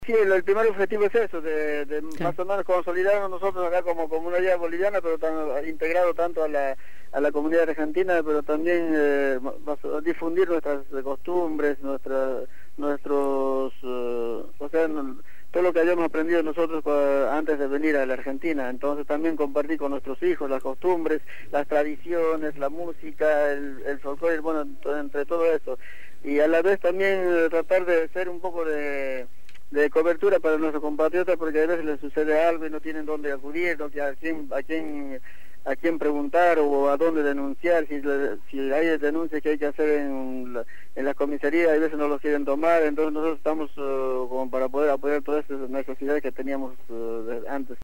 Sí, el primer objetivo es eso, de Sí. más o menos consolidarnos nosotros acá como comunidad boliviana, pero integrado tanto a la comunidad argentina, pero también difundir nuestras costumbres, nuestros, o sea, todo lo que hayamos aprendido nosotros antes de venir a la Argentina. Entonces también compartir con nuestros hijos las costumbres, las tradiciones, la música, el folclore, bueno, entre todo eso. Y a la vez también tratar de ser un poco de cobertura para nuestros compatriotas, porque a veces les sucede algo y no tienen dónde acudir, no tienen a quién preguntar o a dónde denunciar. Si hay denuncias que hay que hacer en la comisaría, a veces no los quieren tomar. Entonces nosotros estamos como para poder apoyar todas esas necesidades que teníamos antes.